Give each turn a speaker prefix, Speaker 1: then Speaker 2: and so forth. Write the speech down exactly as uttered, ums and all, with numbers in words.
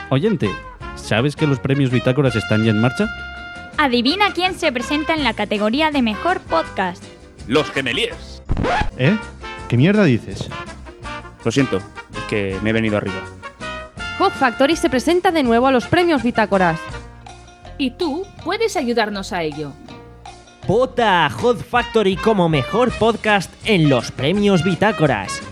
Speaker 1: Oyente, ¿sabes que los premios Bitácoras están ya en marcha?
Speaker 2: Adivina quién se presenta en la categoría de Mejor Podcast.
Speaker 3: Los Gemeliers.
Speaker 4: ¿Eh? ¿Qué mierda dices?
Speaker 3: Lo siento, es que me he venido arriba.
Speaker 5: Hot Factory se presenta de nuevo a los premios Bitácoras.
Speaker 6: Y tú puedes ayudarnos a ello.
Speaker 7: Vota a Hot Factory como mejor podcast en los premios Bitácoras.